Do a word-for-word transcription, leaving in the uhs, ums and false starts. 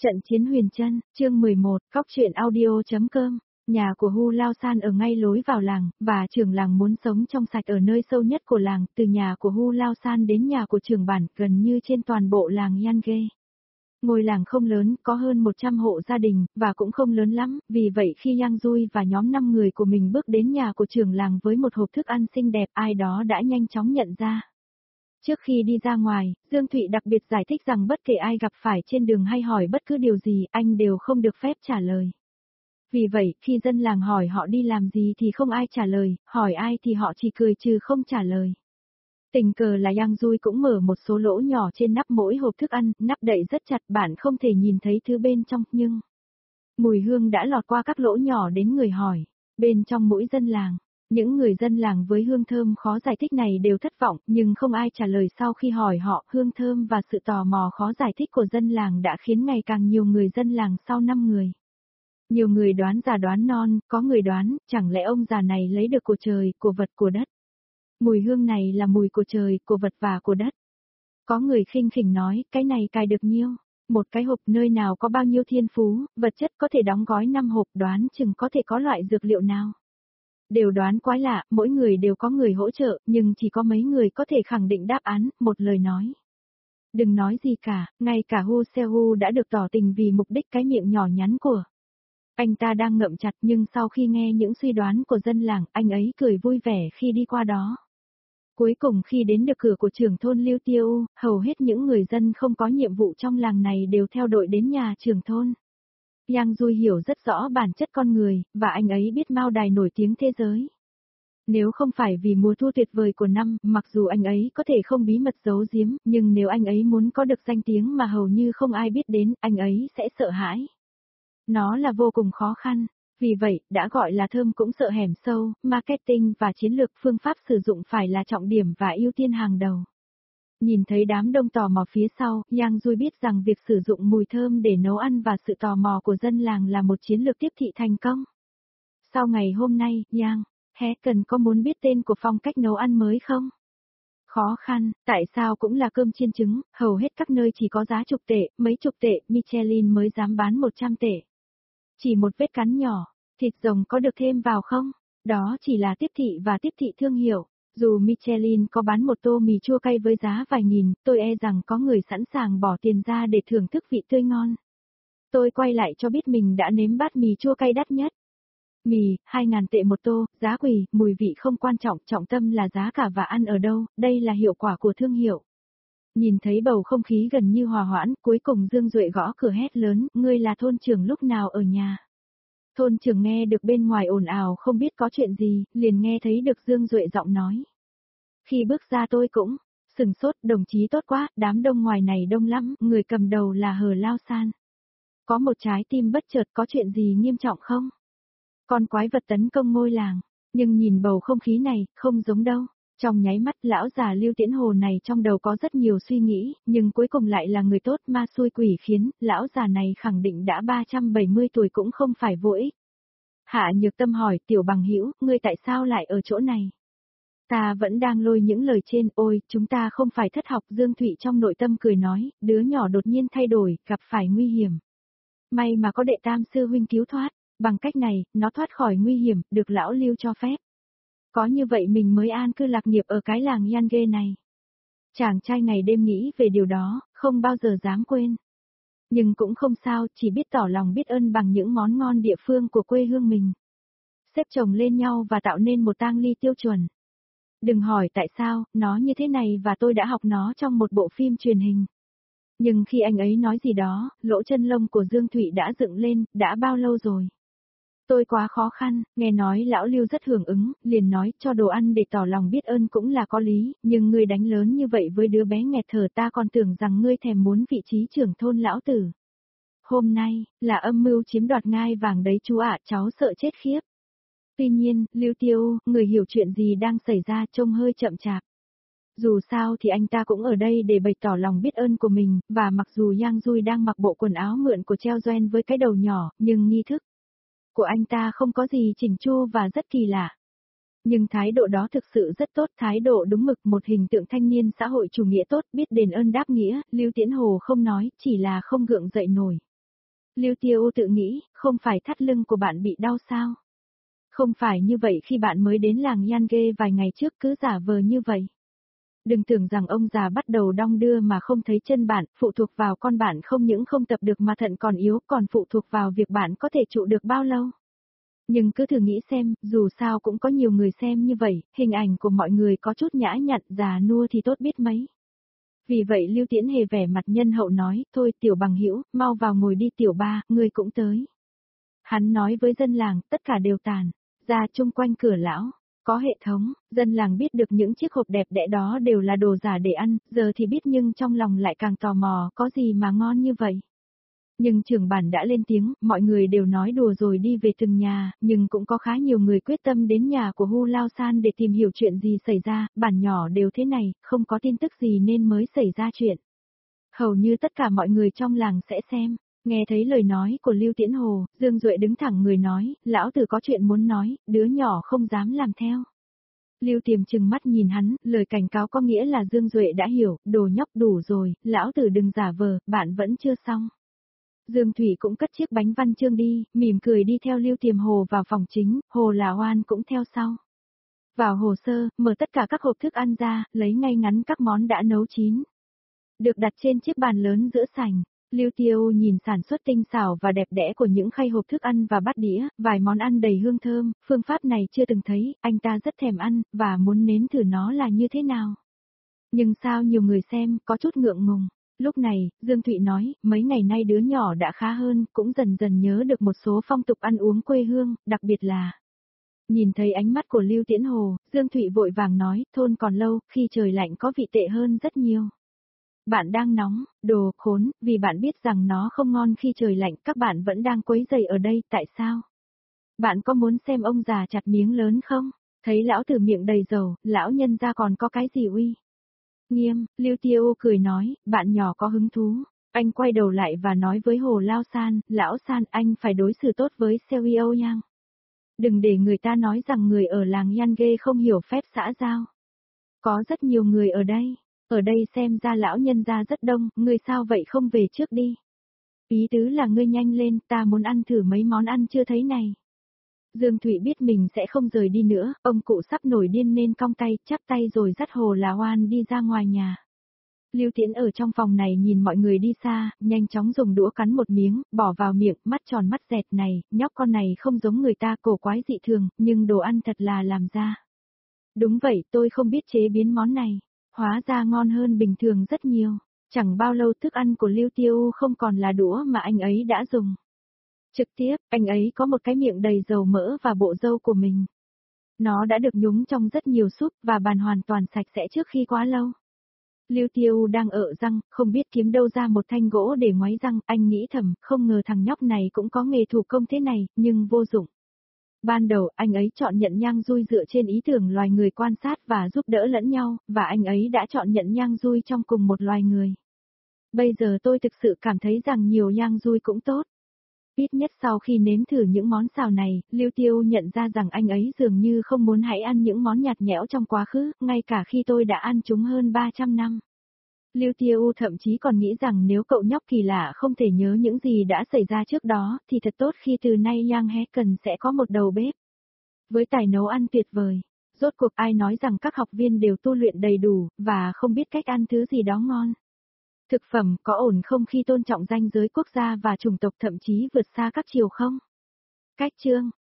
Trận chiến Huyền Trân, chương mười một, cóc truyện audio.com. Nhà của Hu Lao San ở ngay lối vào làng, và trưởng làng muốn sống trong sạch ở nơi sâu nhất của làng, từ nhà của Hu Lao San đến nhà của trưởng bản, gần như trên toàn bộ làng Yange. Ngôi làng không lớn, có hơn một trăm hộ gia đình, và cũng không lớn lắm, vì vậy khi Yang Dui và nhóm năm người của mình bước đến nhà của trưởng làng với một hộp thức ăn xinh đẹp, ai đó đã nhanh chóng nhận ra. Trước khi đi ra ngoài, Dương Thụy đặc biệt giải thích rằng bất kể ai gặp phải trên đường hay hỏi bất cứ điều gì, anh đều không được phép trả lời. Vì vậy, khi dân làng hỏi họ đi làm gì thì không ai trả lời, hỏi ai thì họ chỉ cười trừ không trả lời. Tình cờ là Yang Dui cũng mở một số lỗ nhỏ trên nắp mỗi hộp thức ăn, nắp đậy rất chặt, bạn không thể nhìn thấy thứ bên trong, nhưng mùi hương đã lọt qua các lỗ nhỏ đến người hỏi. Bên trong mỗi dân làng, những người dân làng với hương thơm khó giải thích này đều thất vọng, nhưng không ai trả lời sau khi hỏi họ. Hương thơm và sự tò mò khó giải thích của dân làng đã khiến ngày càng nhiều người dân làng sau năm người. Nhiều người đoán già đoán non, có người đoán, chẳng lẽ ông già này lấy được của trời, của vật, của đất. Mùi hương này là mùi của trời, của vật và của đất. Có người khinh khỉnh nói, cái này cài được nhiêu? Một cái hộp nơi nào có bao nhiêu thiên phú, vật chất có thể đóng gói năm hộp, đoán chừng có thể có loại dược liệu nào. Đều đoán quái lạ, mỗi người đều có người hỗ trợ, nhưng chỉ có mấy người có thể khẳng định đáp án, một lời nói. Đừng nói gì cả, ngay cả Hu Sehu đã được tỏ tình vì mục đích cái miệng nhỏ nhắn của anh ta đang ngậm chặt, nhưng sau khi nghe những suy đoán của dân làng, anh ấy cười vui vẻ khi đi qua đó. Cuối cùng khi đến được cửa của trưởng thôn Lưu Tiêu, hầu hết những người dân không có nhiệm vụ trong làng này đều theo đội đến nhà trưởng thôn. Yang Dui hiểu rất rõ bản chất con người, và anh ấy biết Mao Đài nổi tiếng thế giới. Nếu không phải vì mùa thu tuyệt vời của năm, mặc dù anh ấy có thể không bí mật giấu giếm, nhưng nếu anh ấy muốn có được danh tiếng mà hầu như không ai biết đến, anh ấy sẽ sợ hãi. Nó là vô cùng khó khăn. Vì vậy, đã gọi là thơm cũng sợ hẻm sâu, marketing và chiến lược phương pháp sử dụng phải là trọng điểm và ưu tiên hàng đầu. Nhìn thấy đám đông tò mò phía sau, Yang Dui biết rằng việc sử dụng mùi thơm để nấu ăn và sự tò mò của dân làng là một chiến lược tiếp thị thành công. Sau ngày hôm nay, Yang, hé cần có muốn biết tên của phong cách nấu ăn mới không? Khó khăn, tại sao cũng là cơm chiên trứng, hầu hết các nơi chỉ có giá chục tệ, mấy chục tệ, Michelin mới dám bán một trăm tệ. Chỉ một vết cắn nhỏ, thịt rồng có được thêm vào không? Đó chỉ là tiếp thị và tiếp thị thương hiệu. Dù Michelin có bán một tô mì chua cay với giá vài nghìn, tôi e rằng có người sẵn sàng bỏ tiền ra để thưởng thức vị tươi ngon. Tôi quay lại cho biết mình đã nếm bát mì chua cay đắt nhất. Mì, hai ngàn tệ một tô, giá quỳ, mùi vị không quan trọng, trọng tâm là giá cả và ăn ở đâu, đây là hiệu quả của thương hiệu. Nhìn thấy bầu không khí gần như hòa hoãn, cuối cùng Dương Duệ gõ cửa hét lớn, ngươi là thôn trưởng lúc nào ở nhà? Thôn trưởng nghe được bên ngoài ồn ào không biết có chuyện gì, liền nghe thấy được Dương Duệ giọng nói. Khi bước ra tôi cũng sừng sốt, đồng chí tốt quá, đám đông ngoài này đông lắm, người cầm đầu là Hờ Lao San. Có một trái tim bất chợt, có chuyện gì nghiêm trọng không? Con quái vật tấn công ngôi làng, nhưng nhìn bầu không khí này, không giống đâu. Trong nháy mắt lão già Lưu Tiễn Hồ này trong đầu có rất nhiều suy nghĩ, nhưng cuối cùng lại là người tốt, ma xui quỷ khiến, lão già này khẳng định đã ba trăm bảy mươi tuổi cũng không phải vô ích. Hạ Nhược Tâm hỏi, Tiểu Bằng Hữu, ngươi tại sao lại ở chỗ này? Ta vẫn đang lôi những lời trên, ôi, chúng ta không phải thất học. Dương Thụy trong nội tâm cười nói, đứa nhỏ đột nhiên thay đổi, gặp phải nguy hiểm. May mà có đệ tam sư huynh cứu thoát, bằng cách này, nó thoát khỏi nguy hiểm, được lão Lưu cho phép. Có như vậy mình mới an cư lạc nghiệp ở cái làng Yange này. Chàng trai ngày đêm nghĩ về điều đó, không bao giờ dám quên. Nhưng cũng không sao, chỉ biết tỏ lòng biết ơn bằng những món ngon địa phương của quê hương mình. Xếp chồng lên nhau và tạo nên một tang ly tiêu chuẩn. Đừng hỏi tại sao, nó như thế này và tôi đã học nó trong một bộ phim truyền hình. Nhưng khi anh ấy nói gì đó, lỗ chân lông của Dương Thụy đã dựng lên, đã bao lâu rồi? Tôi quá khó khăn, nghe nói lão Lưu rất hưởng ứng, liền nói cho đồ ăn để tỏ lòng biết ơn cũng là có lý, nhưng ngươi đánh lớn như vậy với đứa bé nghẹt thở, ta còn tưởng rằng ngươi thèm muốn vị trí trưởng thôn lão tử. Hôm nay, là âm mưu chiếm đoạt ngai vàng đấy chú ạ, cháu sợ chết khiếp. Tuy nhiên, Lưu Tiêu, người hiểu chuyện gì đang xảy ra trông hơi chậm chạp. Dù sao thì anh ta cũng ở đây để bày tỏ lòng biết ơn của mình, và mặc dù Yang Dui đang mặc bộ quần áo mượn của Treo Doen với cái đầu nhỏ, nhưng nghi thức của anh ta không có gì chỉnh chu và rất kỳ lạ. Nhưng thái độ đó thực sự rất tốt, thái độ đúng mực, một hình tượng thanh niên xã hội chủ nghĩa tốt, biết đền ơn đáp nghĩa. Lưu Tiễn Hồ không nói, chỉ là không gượng dậy nổi. Lưu Tiêu tự nghĩ, không phải thắt lưng của bạn bị đau sao? Không phải như vậy khi bạn mới đến làng Yange vài ngày trước cứ giả vờ như vậy. Đừng tưởng rằng ông già bắt đầu đong đưa mà không thấy chân bạn, phụ thuộc vào con bạn không những không tập được mà thận còn yếu, còn phụ thuộc vào việc bạn có thể trụ được bao lâu. Nhưng cứ thử nghĩ xem, dù sao cũng có nhiều người xem như vậy, hình ảnh của mọi người có chút nhã nhặn, già nua thì tốt biết mấy. Vì vậy Lưu Tiễn Hề vẻ mặt nhân hậu nói, thôi tiểu bằng hữu, mau vào ngồi đi tiểu ba, người cũng tới. Hắn nói với dân làng, tất cả đều tàn, ra chung quanh cửa lão. Có hệ thống, dân làng biết được những chiếc hộp đẹp đẽ đó đều là đồ giả để ăn, giờ thì biết nhưng trong lòng lại càng tò mò, có gì mà ngon như vậy. Nhưng trưởng bản đã lên tiếng, mọi người đều nói đùa rồi đi về từng nhà, nhưng cũng có khá nhiều người quyết tâm đến nhà của Hu Lao San để tìm hiểu chuyện gì xảy ra, bản nhỏ đều thế này, không có tin tức gì nên mới xảy ra chuyện. Hầu như tất cả mọi người trong làng sẽ xem. Nghe thấy lời nói của Lưu Tiễn Hồ, Dương Duệ đứng thẳng người nói, lão tử có chuyện muốn nói, đứa nhỏ không dám làm theo. Lưu Tiềm trừng mắt nhìn hắn, lời cảnh cáo có nghĩa là Dương Duệ đã hiểu, đồ nhóc đủ rồi, lão tử đừng giả vờ, bạn vẫn chưa xong. Dương Thủy cũng cất chiếc bánh văn chương đi, mỉm cười đi theo Lưu Tiềm Hồ vào phòng chính, Hồ Là Hoan cũng theo sau. Vào hồ sơ, mở tất cả các hộp thức ăn ra, lấy ngay ngắn các món đã nấu chín. Được đặt trên chiếc bàn lớn giữa sảnh. Lưu Tiêu nhìn sản xuất tinh xảo và đẹp đẽ của những khay hộp thức ăn và bát đĩa, vài món ăn đầy hương thơm, phương pháp này chưa từng thấy, anh ta rất thèm ăn, và muốn nếm thử nó là như thế nào. Nhưng sao nhiều người xem, có chút ngượng ngùng. Lúc này, Dương Thụy nói, mấy ngày nay đứa nhỏ đã khá hơn, cũng dần dần nhớ được một số phong tục ăn uống quê hương, đặc biệt là... Nhìn thấy ánh mắt của Lưu Tiễn Hồ, Dương Thụy vội vàng nói, thôn còn lâu, khi trời lạnh có vị tệ hơn rất nhiều. Bạn đang nóng, đồ khốn, vì bạn biết rằng nó không ngon khi trời lạnh, các bạn vẫn đang quấy rầy ở đây, tại sao? Bạn có muốn xem ông già chặt miếng lớn không? Thấy lão tử miệng đầy dầu, lão nhân ra còn có cái gì uy? Nghiêm, Lưu Tiêu cười nói, bạn nhỏ có hứng thú. Anh quay đầu lại và nói với Hồ Lao San, lão San anh phải đối xử tốt với Seo Yang. Đừng để người ta nói rằng người ở làng Yange không hiểu phép xã giao. Có rất nhiều người ở đây. Ở đây xem ra lão nhân gia rất đông, ngươi sao vậy không về trước đi. Ý tứ là ngươi nhanh lên, ta muốn ăn thử mấy món ăn chưa thấy này. Dương Thụy biết mình sẽ không rời đi nữa, ông cụ sắp nổi điên nên cong tay, chắp tay rồi dắt Hồ Là Hoan đi ra ngoài nhà. Lưu Tiễn ở trong phòng này nhìn mọi người đi xa, nhanh chóng dùng đũa cắn một miếng, bỏ vào miệng, mắt tròn mắt dẹt này, nhóc con này không giống người ta cổ quái dị thường, nhưng đồ ăn thật là làm ra. Đúng vậy, tôi không biết chế biến món này. Hóa ra ngon hơn bình thường rất nhiều. Chẳng bao lâu thức ăn của Lưu Tiêu không còn là đũa mà anh ấy đã dùng. Trực tiếp, anh ấy có một cái miệng đầy dầu mỡ và bộ râu của mình. Nó đã được nhúng trong rất nhiều súp và bàn hoàn toàn sạch sẽ trước khi quá lâu. Lưu Tiêu đang ở răng, không biết kiếm đâu ra một thanh gỗ để ngoáy răng, anh nghĩ thầm, không ngờ thằng nhóc này cũng có nghề thủ công thế này, nhưng vô dụng. Ban đầu, anh ấy chọn nhận nhang dui dựa trên ý tưởng loài người quan sát và giúp đỡ lẫn nhau, và anh ấy đã chọn nhận nhang dui trong cùng một loài người. Bây giờ tôi thực sự cảm thấy rằng nhiều nhang dui cũng tốt. Ít nhất sau khi nếm thử những món xào này, Lưu Tiêu nhận ra rằng anh ấy dường như không muốn hãy ăn những món nhạt nhẽo trong quá khứ, ngay cả khi tôi đã ăn chúng hơn ba trăm năm. Lưu Tiêu thậm chí còn nghĩ rằng nếu cậu nhóc kỳ lạ không thể nhớ những gì đã xảy ra trước đó, thì thật tốt khi từ nay Yang Heken sẽ có một đầu bếp. Với tài nấu ăn tuyệt vời, rốt cuộc ai nói rằng các học viên đều tu luyện đầy đủ, và không biết cách ăn thứ gì đó ngon. Thực phẩm có ổn không khi tôn trọng ranh giới quốc gia và chủng tộc thậm chí vượt xa các chiều không? Cách chương